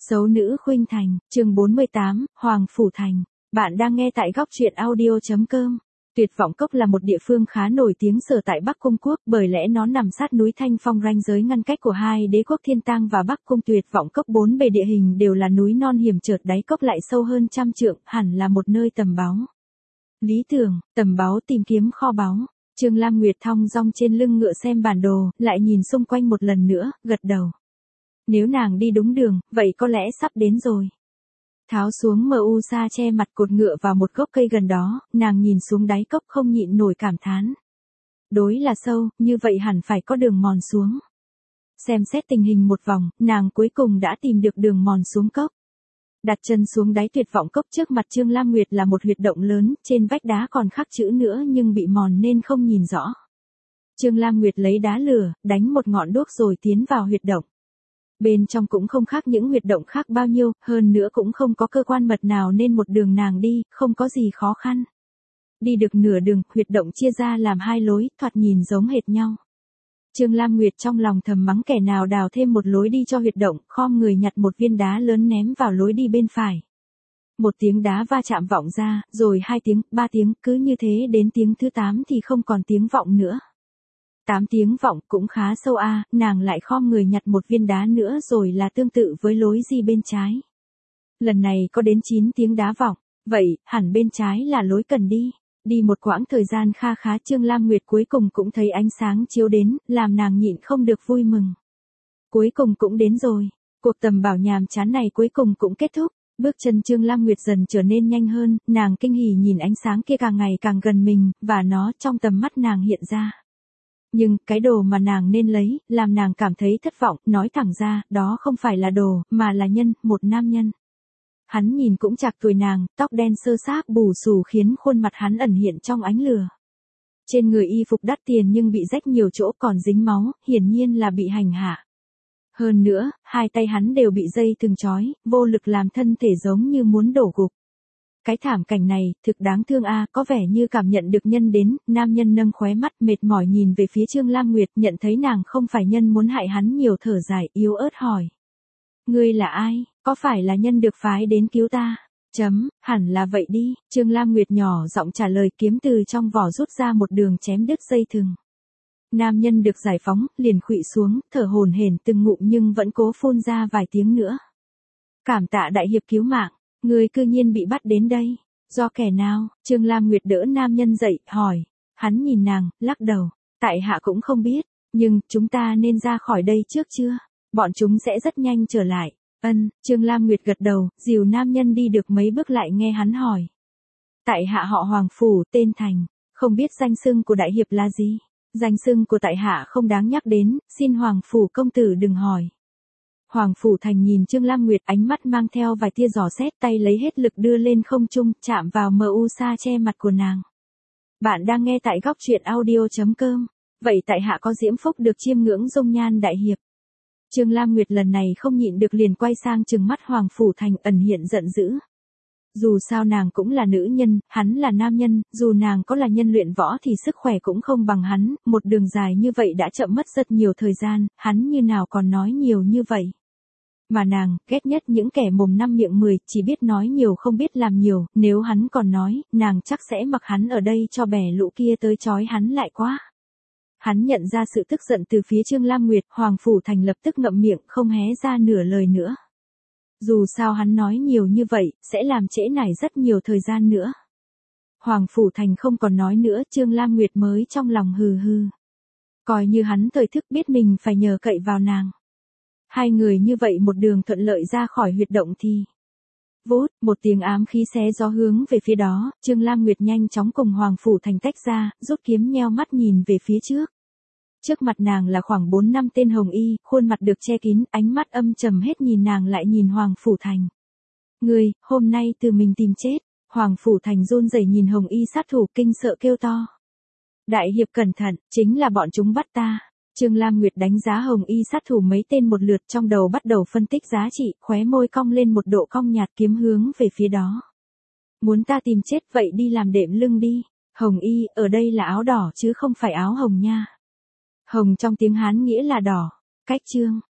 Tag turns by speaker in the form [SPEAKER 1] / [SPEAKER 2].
[SPEAKER 1] Xấu nữ khuynh thành, chương 48, Hoàng Phủ Thành. Bạn đang nghe tại góc truyện audio.com. Tuyệt vọng cốc là một địa phương khá nổi tiếng sở tại Bắc Cung quốc, bởi lẽ nó nằm sát núi Thanh Phong, ranh giới ngăn cách của hai đế quốc Thiên Tang và Bắc Cung. Tuyệt vọng cốc bốn bề địa hình đều là núi non hiểm trở, đáy cốc lại sâu hơn 100 trượng, hẳn là một nơi tầm báu. Lý tưởng, tầm báu tìm kiếm kho báu. Trương Lam Nguyệt thong dong trên lưng ngựa xem bản đồ, lại nhìn xung quanh một lần nữa, gật đầu. Nếu nàng đi đúng đường, vậy có lẽ sắp đến rồi. Tháo xuống mu sa che mặt, cột ngựa vào một gốc cây gần đó, nàng nhìn xuống đáy cốc không nhịn nổi cảm thán. Đối là sâu, như vậy hẳn phải có đường mòn xuống. Xem xét tình hình một vòng, nàng cuối cùng đã tìm được đường mòn xuống cốc. Đặt chân xuống đáy tuyệt vọng cốc, trước mặt Trương Lam Nguyệt là một huyệt động lớn, trên vách đá còn khắc chữ nữa nhưng bị mòn nên không nhìn rõ. Trương Lam Nguyệt lấy đá lửa, đánh một ngọn đuốc rồi tiến vào huyệt động. Bên trong cũng không khác những huyệt động khác bao nhiêu, hơn nữa cũng không có cơ quan mật nào nên một đường nàng đi, không có gì khó khăn. Đi được nửa đường, huyệt động chia ra làm hai lối, thoạt nhìn giống hệt nhau. Trương Lam Nguyệt trong lòng thầm mắng kẻ nào đào thêm một lối đi cho huyệt động, khom người nhặt một viên đá lớn ném vào lối đi bên phải. Một tiếng đá va chạm vọng ra, rồi 2 tiếng, 3 tiếng, cứ như thế đến tiếng thứ 8 thì không còn tiếng vọng nữa. 8 tiếng vọng cũng khá sâu a, nàng lại khom người nhặt một viên đá nữa rồi là tương tự với lối đi bên trái. Lần này có đến 9 tiếng đá vọng, vậy hẳn bên trái là lối cần đi. Đi một quãng thời gian kha khá, Trương Lam Nguyệt cuối cùng cũng thấy ánh sáng chiếu đến, làm nàng nhịn không được vui mừng. Cuối cùng cũng đến rồi, cuộc tầm bảo nhàm chán này cuối cùng cũng kết thúc. Bước chân Trương Lam Nguyệt dần trở nên nhanh hơn, nàng kinh hỉ nhìn ánh sáng kia càng ngày càng gần mình, và nó trong tầm mắt nàng hiện ra. Nhưng, cái đồ mà nàng nên lấy, làm nàng cảm thấy thất vọng, nói thẳng ra, đó không phải là đồ, mà là nhân, một nam nhân. Hắn nhìn cũng chạc tuổi nàng, tóc đen xơ xác bù xù khiến khuôn mặt hắn ẩn hiện trong ánh lửa. Trên người y phục đắt tiền nhưng bị rách nhiều chỗ còn dính máu, hiển nhiên là bị hành hạ. Hơn nữa, hai tay hắn đều bị dây thừng trói, vô lực làm thân thể giống như muốn đổ gục. Cái thảm cảnh này, thực đáng thương a, có vẻ như cảm nhận được nhân đến, nam nhân nâng khóe mắt mệt mỏi nhìn về phía Trương Lam Nguyệt, nhận thấy nàng không phải nhân muốn hại hắn, nhiều thở dài, yếu ớt hỏi. Ngươi là ai, có phải là nhân được phái đến cứu ta? Hẳn là vậy đi, Trương Lam Nguyệt nhỏ giọng trả lời, kiếm từ trong vỏ rút ra một đường chém đứt dây thừng. Nam nhân được giải phóng, liền khuỵu xuống, thở hổn hển từng ngụm nhưng vẫn cố phun ra vài tiếng nữa. Cảm tạ đại hiệp cứu mạng. Người cư nhiên bị bắt đến đây, do kẻ nào? Trương Lam Nguyệt đỡ nam nhân dậy, hỏi. Hắn nhìn nàng, lắc đầu. Tại hạ cũng không biết, nhưng chúng ta nên ra khỏi đây trước chưa? Bọn chúng sẽ rất nhanh trở lại. Trương Lam Nguyệt gật đầu, dìu nam nhân đi được mấy bước lại nghe hắn hỏi. Tại hạ họ Hoàng Phủ, tên Thành, không biết danh xưng của đại hiệp là gì? Danh xưng của tại hạ không đáng nhắc đến, xin Hoàng Phủ công tử đừng hỏi. Hoàng Phủ Thành nhìn Trương Lam Nguyệt, ánh mắt mang theo vài tia dò xét, tay lấy hết lực đưa lên không trung, chạm vào mu sa che mặt của nàng. Bạn đang nghe tại góc truyện audio.com. Vậy tại hạ có diễm phúc được chiêm ngưỡng dung nhan đại hiệp. Trương Lam Nguyệt lần này không nhịn được liền quay sang trừng mắt Hoàng Phủ Thành, ẩn hiện giận dữ. Dù sao nàng cũng là nữ nhân, hắn là nam nhân, dù nàng có là nhân luyện võ thì sức khỏe cũng không bằng hắn, một đường dài như vậy đã chậm mất rất nhiều thời gian, hắn như nào còn nói nhiều như vậy. Mà nàng, ghét nhất những kẻ mồm 5 miệng 10, chỉ biết nói nhiều không biết làm nhiều, nếu hắn còn nói, nàng chắc sẽ mặc hắn ở đây cho bè lũ kia tới trói hắn lại quá. Hắn nhận ra sự tức giận từ phía Trương Lam Nguyệt, Hoàng Phủ Thành lập tức ngậm miệng, không hé ra nửa lời nữa. Dù sao hắn nói nhiều như vậy, sẽ làm trễ nải rất nhiều thời gian nữa. Hoàng Phủ Thành không còn nói nữa, Trương Lam Nguyệt mới trong lòng hừ hừ. Coi như hắn thời thức biết mình phải nhờ cậy vào nàng. Hai người như vậy một đường thuận lợi ra khỏi huyệt động thì. Vút, một tiếng ám khí xé gió hướng về phía đó, Trương Lam Nguyệt nhanh chóng cùng Hoàng Phủ Thành tách ra, rút kiếm nheo mắt nhìn về phía trước. Trước mặt nàng là khoảng 4-5 tên hồng y, khuôn mặt được che kín, ánh mắt âm trầm hết nhìn nàng lại nhìn Hoàng Phủ Thành. Ngươi, hôm nay tự mình tìm chết. Hoàng Phủ Thành run rẩy nhìn hồng y sát thủ, kinh sợ kêu to. Đại hiệp cẩn thận, chính là bọn chúng bắt ta. Trương Lam Nguyệt đánh giá hồng y sát thủ mấy tên một lượt, trong đầu bắt đầu phân tích giá trị, khóe môi cong lên một độ cong nhạt, kiếm hướng về phía đó. Muốn ta tìm chết vậy đi làm đệm lưng đi. Hồng y, ở đây là áo đỏ chứ không phải áo hồng nha. Hồng trong tiếng Hán nghĩa là đỏ. Cách chương.